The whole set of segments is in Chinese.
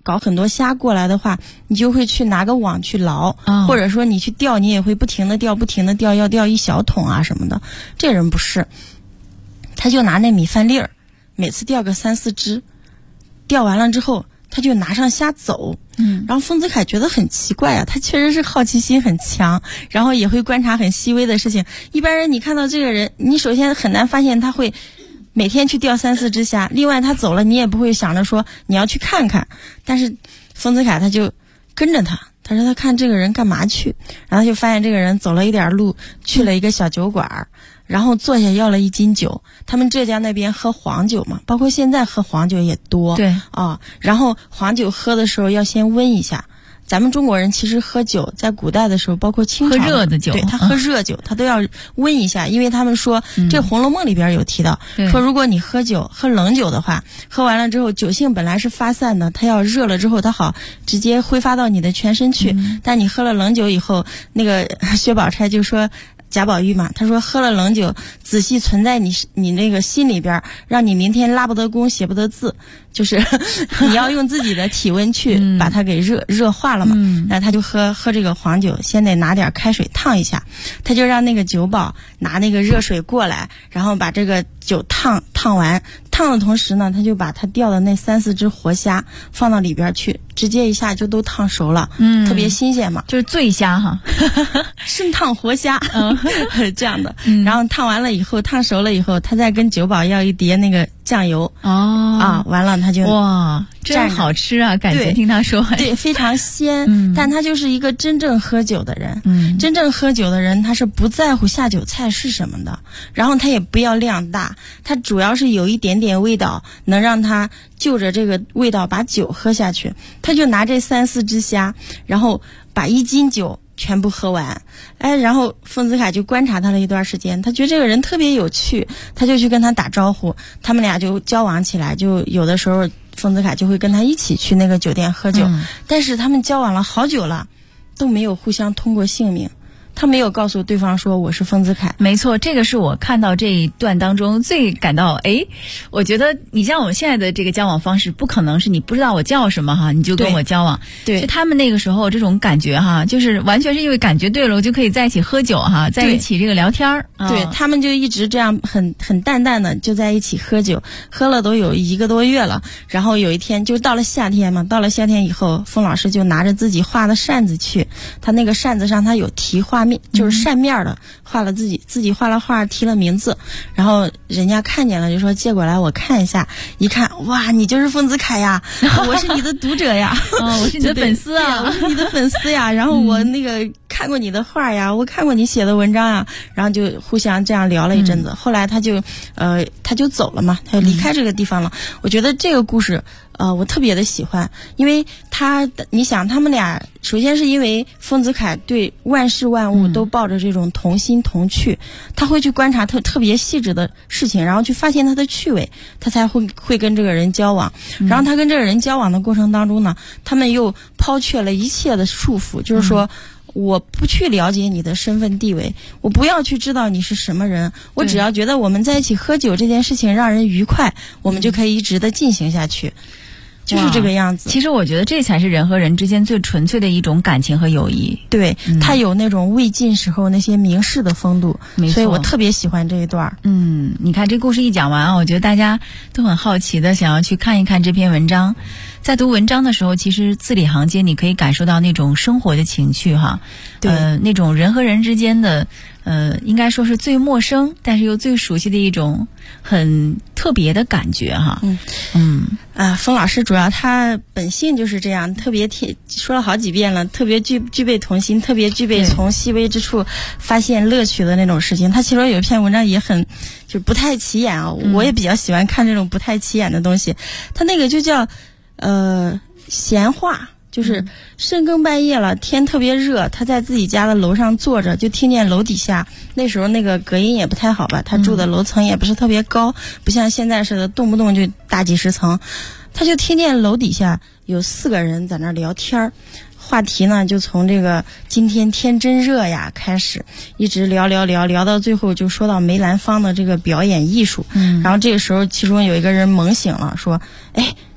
搞很多虾过来的话，你就会去拿个网去捞，或者说你去钓，你也会不停的钓，要钓一小桶啊什么的。这人不是，他就拿那米饭粒儿，每次钓个3-4只，钓完了之后他就拿上虾走。然后丰子恺觉得很奇怪啊，他确实是好奇心很强，然后也会观察很细微的事情。一般人你看到这个人，你首先很难发现他会每天去钓3-4只虾，另外他走了你也不会想着说你要去看看。但是丰子恺他就跟着他说他看这个人干嘛去，然后就发现这个人走了一点路去了一个小酒馆，然后坐下要了1斤酒。他们浙江那边喝黄酒嘛，包括现在喝黄酒也多。 对啊，然后黄酒喝的时候要先温一下。咱们中国人其实喝酒在古代的时候，包括清朝喝热的酒， 对，他喝热酒他都要温一下，因为他们说这《红楼梦》里边有提到，说如果你喝冷酒的话，喝完了之后酒性本来是发散的，它要热了之后它好直接挥发到你的全身去。但你喝了冷酒以后，那个薛宝钗就说贾宝玉嘛，他说喝了冷酒仔细存在你那个心里边，让你明天拉不得弓写不得字，就是你要用自己的体温去把它给热化了嘛。那他就喝这个黄酒，先得拿点开水烫一下，他就让那个酒保拿那个热水过来，然后把这个酒烫完，烫的同时呢，他就把他钓的那3-4只活虾放到里边去，直接一下就都烫熟了，特别新鲜嘛， 就是醉虾哈， 生烫活虾，这样的。然后烫完了以后，烫熟了以后，他再跟酒保要一碟那个酱油。完了他就哇，真好吃啊！感觉听他说， 对，非常鲜。但他就是一个真正喝酒的人。真正喝酒的人，他是不在乎下酒菜是什么的，然后他也不要量大，他主要是有一点点味道，能让他就着这个味道把酒喝下去。他就拿这3-4只虾，然后把1斤酒全部喝完。然后丰子恺就观察他了一段时间，他觉得这个人特别有趣，他就去跟他打招呼，他们俩就交往起来。就有的时候丰子恺就会跟他一起去那个酒店喝酒，但是他们交往了好久了，都没有互相通过姓名。他没有告诉对方说我是丰子恺。 没错，这个是我看到这一段当中最感到我觉得你像我们现在的这个交往方式，不可能是你不知道我叫什么哈，你就跟我交往。对，就他们那个时候这种感觉哈，就是完全是因为感觉对了，我就可以在一起喝酒哈，在一起这个聊天。 对，他们就一直这样很淡淡的就在一起喝酒，喝了都有1个多月了。然后有一天就到了夏天嘛，到了夏天以后，丰老师就拿着自己画的扇子去，他那个扇子上他有题画面，就是扇面的，画了自己画了画，提了名字，然后人家看见了就说借过来我看一下，一看哇，你就是丰子恺呀，我是你的读者呀， 我是你的粉丝啊， 我是你的粉丝呀，然后我那个看过你的画呀，我看过你写的文章呀，然后就互相这样聊了一阵子。后来他就走了嘛，他就离开这个地方了。我觉得这个故事我特别的喜欢，因为你想他们俩，首先是因为丰子恺对万事万物都抱着这种同心同趣，他会去观察特别细致的事情，然后去发现他的趣味，他才会跟这个人交往。然后他跟这个人交往的过程当中呢，他们又抛却了一切的束缚，就是说我不去了解你的身份地位，我不要去知道你是什么人，我只要觉得我们在一起喝酒这件事情让人愉快，我们就可以一直的进行下去，就是这个样子。 其实我觉得这才是人和人之间最纯粹的一种感情和友谊。 对，他有那种魏晋时候那些名士的风度，所以我特别喜欢这一段。 你看这故事一讲完啊，我觉得大家都很好奇的想要去看一看这篇文章。在读文章的时候，其实字里行间你可以感受到那种生活的情趣哈，那种人和人之间的应该说是最陌生但是又最熟悉的一种很特别的感觉哈。 丰老师主要他本性就是这样，特别说了好几遍了，特别具备童心，特别具备从细微之处发现乐趣的那种事情。他其中有一篇文章也很就不太起眼啊，我也比较喜欢看这种不太起眼的东西。他那个就叫闲话，就是深更半夜了，天特别热，他在自己家的楼上坐着，就听见楼底下，那时候那个隔音也不太好吧，他住的楼层也不是特别高，不像现在似的动不动就大几十层，他就听见楼底下有4个人在那聊天，话题呢就从这个今天天真热呀开始，一直聊到最后就说到梅兰芳的这个表演艺术。然后这个时候其中有一个人猛醒了，说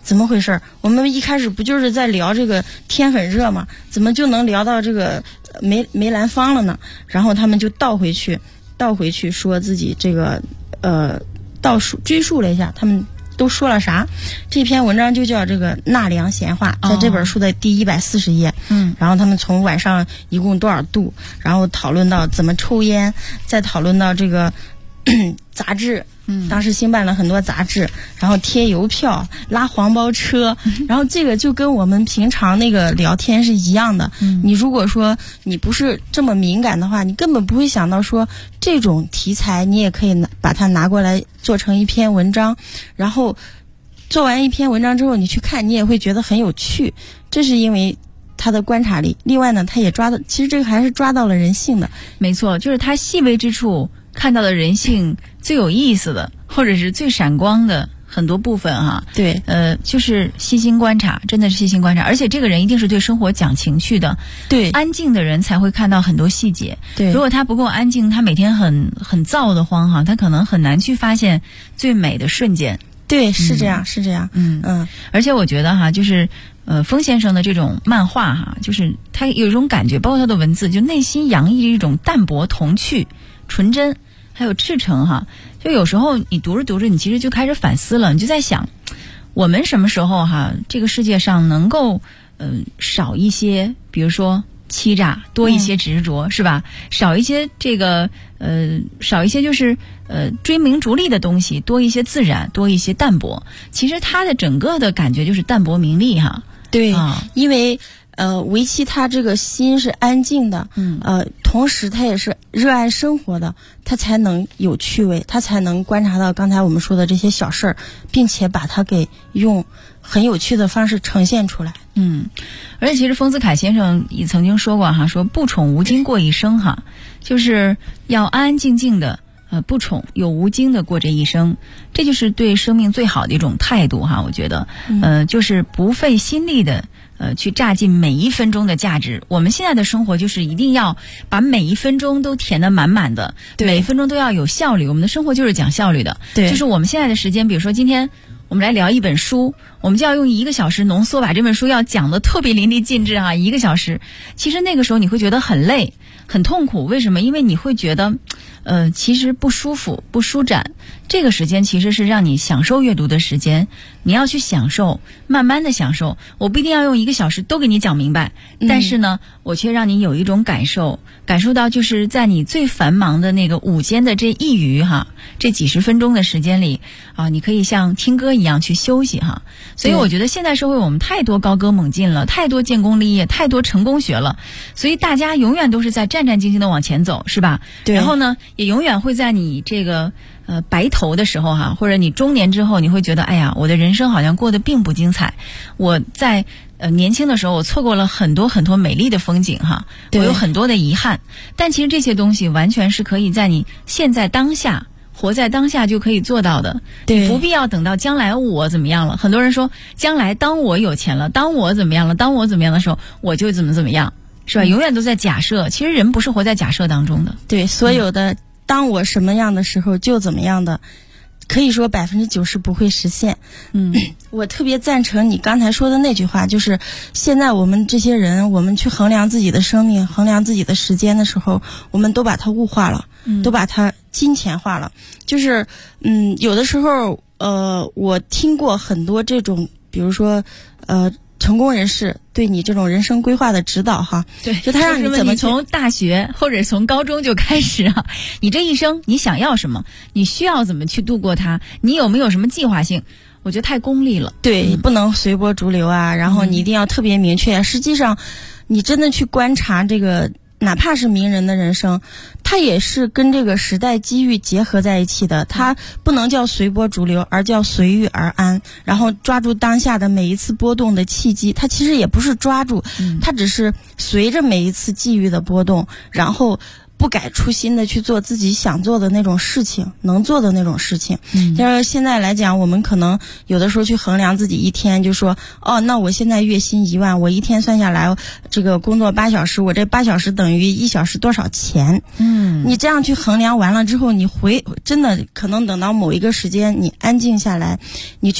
怎么回事？我们一开始不就是在聊这个天很热吗？怎么就能聊到这个梅兰芳了呢？然后他们就倒回去说自己这个追溯了一下，他们都说了啥？这篇文章就叫这个纳凉闲话，在这本书的第140页。然后他们从晚上一共多少度，然后讨论到怎么抽烟，再讨论到这个杂志。当时兴办了很多杂志，然后贴邮票、拉黄包车，然后这个就跟我们平常那个聊天是一样的。你如果说你不是这么敏感的话，你根本不会想到说这种题材你也可以把它拿过来做成一篇文章，然后做完一篇文章之后你去看，你也会觉得很有趣。这是因为他的观察力，另外呢，他也其实这个还是抓到了人性的。 没错，就是他细微之处看到了人性最有意思的，或者是最闪光的很多部分哈。 对， 就是细心观察，真的是细心观察，而且这个人一定是对生活讲情趣的。 对， 安静的人才会看到很多细节。 对， 如果他不够安静，他每天很燥得慌哈，他可能很难去发现最美的瞬间。 对，是这样，是这样。 而且我觉得哈，就是封先生的这种漫画哈，就是他有一种感觉，包括他的文字，就内心洋溢着一种淡泊、童趣、纯真，还有赤诚哈。就有时候你读着读着，你其实就开始反思了，你就在想，我们什么时候哈，这个世界上能够少一些，比如说欺诈，多一些执着，是吧？少一些这个少一些就是追名逐利的东西，多一些自然，多一些淡泊。其实他的整个的感觉就是淡泊名利哈。 对，因为维基他这个心是安静的，同时他也是热爱生活的，他才能有趣味，他才能观察到刚才我们说的这些小事儿，并且把它给用很有趣的方式呈现出来。 而且其实丰子恺先生也曾经说过哈，说不宠无惊过一生哈，就是要安安静静的不宠又无惊的过这一生，这就是对生命最好的一种态度哈。我觉得就是不费心力的去榨尽每一分钟的价值。我们现在的生活就是一定要把每一分钟都填得满满的，每一分钟都要有效率。我们的生活就是讲效率的。 对， 就是我们现在的时间，比如说今天我们来聊一本书，我们就要用1个小时浓缩把这本书要讲得特别淋漓尽致啊，1个小时。其实那个时候你会觉得很累很痛苦，为什么？因为你会觉得其实不舒服不舒展。这个时间其实是让你享受阅读的时间，你要去享受，慢慢的享受。我不一定要用1个小时都给你讲明白，但是呢我却让你有一种感受到就是在你最繁忙的那个午间的这一余哈，这几十分钟的时间里啊，你可以像听歌一样去休息哈。所以我觉得现在社会我们太多高歌猛进了，太多建功立业，太多成功学了，所以大家永远都是在战战兢兢的往前走，是吧？ 对。 然后呢也永远会在你这个白头的时候哈，或者你中年之后，你会觉得哎呀，我的人生好像过得并不精彩。我在年轻的时候，我错过了很多很多美丽的风景哈，我有很多的遗憾。但其实这些东西完全是可以在你现在当下，活在当下就可以做到的。 对， 你不必要等到将来我怎么样了。很多人说将来当我有钱了，当我怎么样了，当我怎么样的时候，我就怎么样，是吧？永远都在假设。其实人不是活在假设当中的。 对，所有的当我什么样的时候就怎么样的，可以说90%不会实现。我特别赞成你刚才说的那句话，就是现在我们这些人，我们去衡量自己的生命，衡量自己的时间的时候，我们都把它物化了，都把它金钱化了。就是有的时候我听过很多这种，比如说成功人士对你这种人生规划的指导哈。 对， 就他让你怎么从大学或者从高中就开始啊，你这一生你想要什么，你需要怎么去度过它，你有没有什么计划性？我觉得太功利了。 对，不能随波逐流啊，然后你一定要特别明确。实际上你真的去观察这个哪怕是名人的人生，他也是跟这个时代机遇结合在一起的，他不能叫随波逐流，而叫随遇而安，然后抓住当下的每一次波动的契机。他其实也不是抓住，他只是随着每一次际遇的波动，然后不改初心的去做自己想做的那种事情，能做的那种事情。但是现在来讲，我们可能有的时候去衡量自己一天，就说那我现在月薪1万，我一天算下来这个工作8小时，我这8小时等于1小时多少钱。你这样去衡量完了之后，你真的可能等到某一个时间你安静下来，你去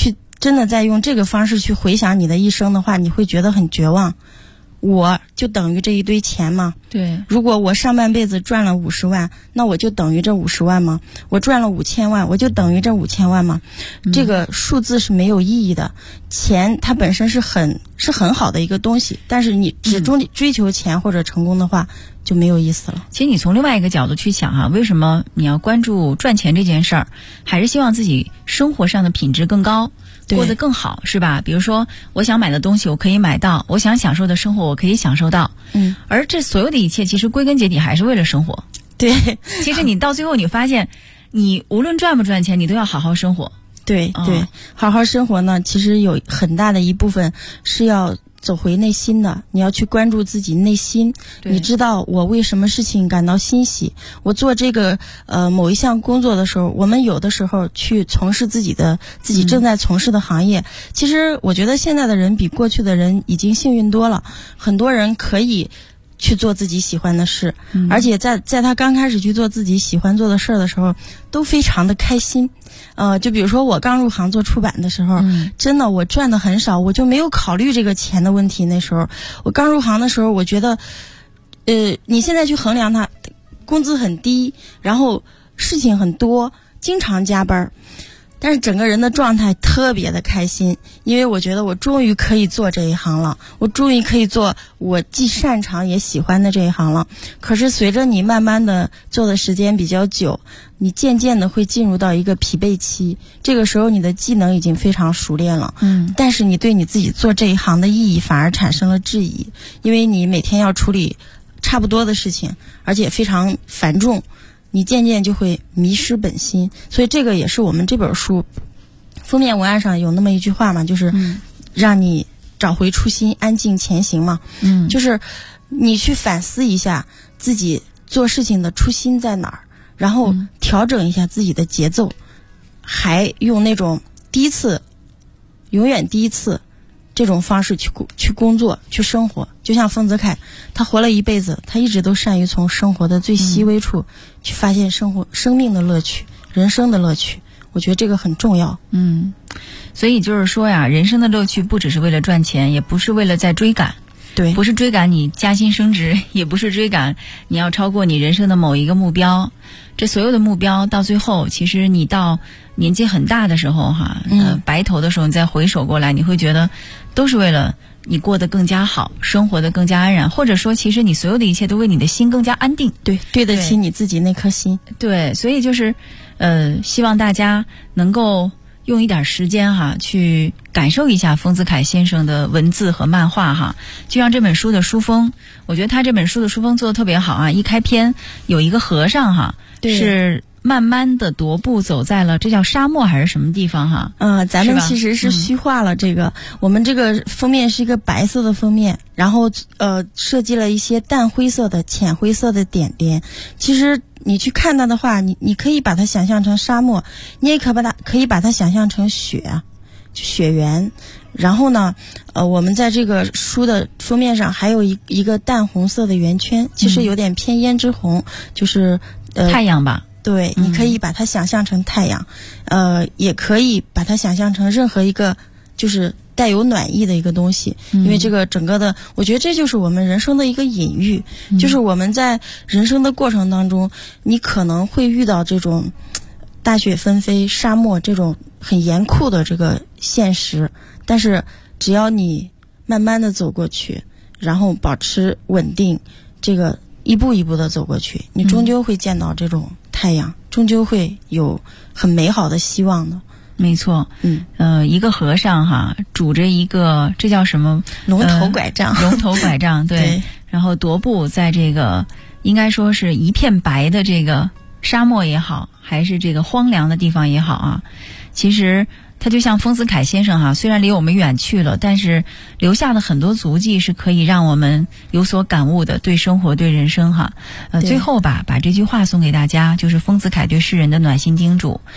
真的在用这个方式去回想你的一生的话，你会觉得很绝望。我就等于这一堆钱吗？ 对， 如果我上半辈子赚了50万，那我就等于这50万吗？我赚了5000万，我就等于这5000万吗？这个数字是没有意义的。钱它本身是很好的一个东西，但是你只追求钱或者成功的话，就没有意思了。 其实你从另外一个角度去想哈，为什么你要关注赚钱这件事儿？还是希望自己生活上的品质更高，过得更好，是吧？比如说我想买的东西我可以买到，我想享受的生活我可以享受到。而这所有的一切其实归根结底还是为了生活。 对， 其实你到最后你发现，你无论赚不赚钱，你都要好好生活。 对，好好生活呢，其实有很大的一部分是要走回内心的，你要去关注自己内心。你知道我为什么事情感到欣喜？我做这个某一项工作的时候，我们有的时候去从事自己正在从事的行业。其实我觉得现在的人比过去的人已经幸运多了，很多人可以去做自己喜欢的事，而且在他刚开始去做自己喜欢做的事的时候，都非常的开心。就比如说我刚入行做出版的时候，真的我赚的很少，我就没有考虑这个钱的问题。那时候我刚入行的时候，我觉得你现在去衡量它，工资很低，然后事情很多，经常加班，但是整个人的状态特别的开心，因为我觉得我终于可以做这一行了，我终于可以做我既擅长也喜欢的这一行了。可是随着你慢慢的做的时间比较久，你渐渐的会进入到一个疲惫期，这个时候你的技能已经非常熟练了，但是你对你自己做这一行的意义反而产生了质疑，因为你每天要处理差不多的事情，而且非常繁重，你渐渐就会迷失本心。所以这个也是我们这本书封面文案上有那么一句话嘛，就是让你找回初心，安静前行嘛。就是你去反思一下自己做事情的初心在哪儿，然后调整一下自己的节奏，还用那种永远第一次这种方式去工作去生活。就像丰子恺，他活了一辈子，他一直都善于从生活的最细微处去发现生命的乐趣，人生的乐趣。我觉得这个很重要。 所以就是说呀，人生的乐趣不只是为了赚钱，也不是为了在追赶。 对， 不是追赶你加薪升职，也不是追赶你要超过你人生的某一个目标。这所有的目标到最后，其实你到年纪很大的时候白头的时候，你再回首过来，你会觉得都是为了你过得更加好，生活得更加安然，或者说其实你所有的一切都为你的心更加安定。 对得起你自己那颗心。 对，所以就是希望大家能够用一点时间去感受一下丰子恺先生的文字和漫画就像这本书的书封，我觉得他这本书的书封做得特别好一开篇有一个和尚是慢慢的踱步走在了，这叫沙漠还是什么地方咱们其实是虚化了这个，我们这个封面是一个白色的封面，然后设计了一些淡灰色的浅灰色的点点。其实你去看它的话，你可以把它想象成沙漠，你也可以把它想象成雪原。然后呢我们在这个书的封面上还有一个淡红色的圆圈，其实有点偏胭脂红，就是太阳吧。 对，你可以把它想象成太阳，也可以把它想象成任何一个就是带有暖意的一个东西。因为这个整个的，我觉得这就是我们人生的一个隐喻，就是我们在人生的过程当中，你可能会遇到这种大雪纷飞、沙漠这种很严酷的这个现实，但是只要你慢慢的走过去，然后保持稳定，这个一步一步的走过去，你终究会见到这种太阳，终究会有很美好的希望的。 没错。一个和尚拄着一个，这叫什么？ 龙头拐杖。 龙头拐杖，对。然后踱步在这个应该说是一片白的这个沙漠也好，还是这个荒凉的地方也好其实他就像丰子恺先生虽然离我们远去了，但是留下的很多足迹是可以让我们有所感悟的，对生活对人生最后把这句话送给大家，就是丰子恺对世人的暖心叮嘱：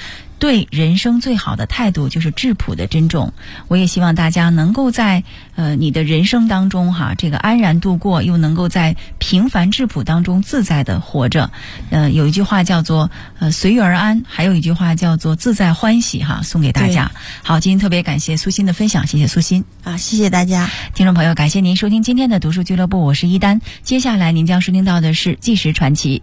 对人生最好的态度就是质朴的珍重。我也希望大家能够在你的人生当中这个安然度过，又能够在平凡质朴当中自在的活着。有一句话叫做随遇而安，还有一句话叫做自在欢喜送给大家。好，今天特别感谢苏欣的分享，谢谢苏欣谢谢大家。 听众朋友，感谢您收听今天的读书俱乐部，我是一丹。接下来您将收听到的是纪实传奇。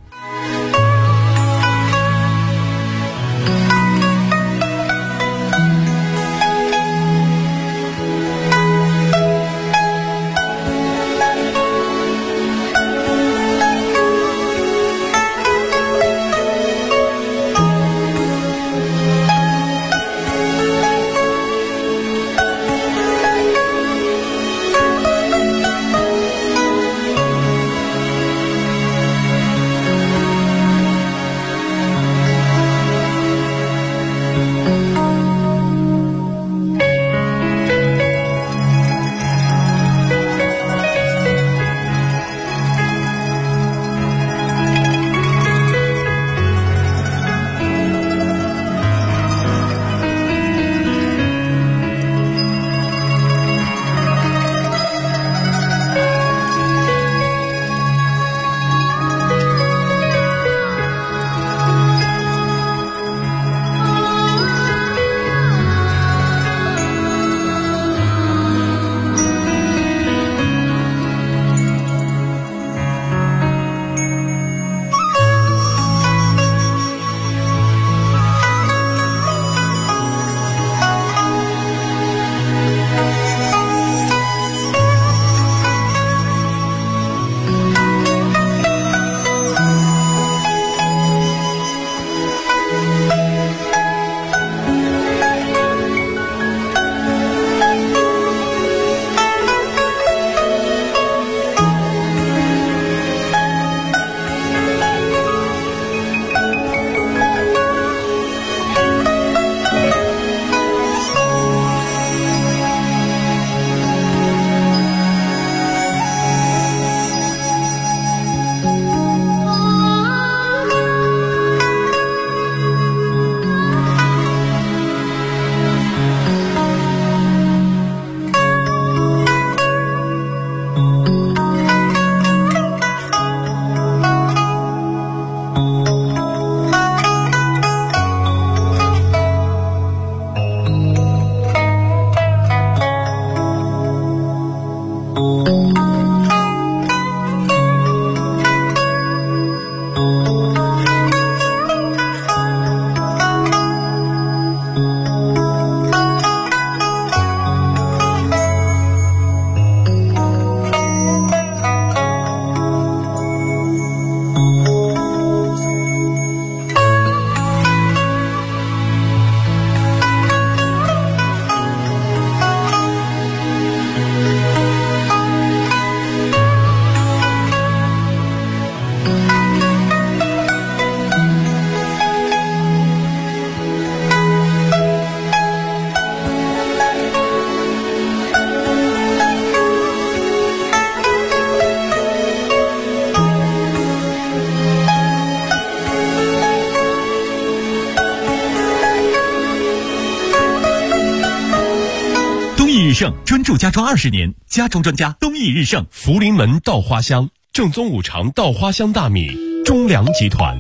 日盛专注家装20年，家装专家东益日盛。福临门稻花香，正宗五常稻花香大米，中粮集团。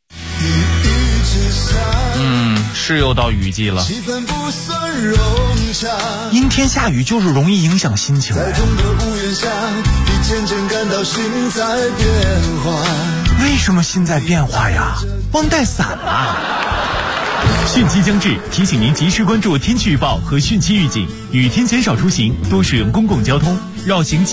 是又到雨季了， 阴天下雨就是容易影响心情。 在同个屋檐下，你渐渐感到心在变化。 为什么心在变化呀？忘带伞了。 汛期将至，提醒您及时关注天气预报和汛期预警，雨天减少出行，多使用公共交通，绕行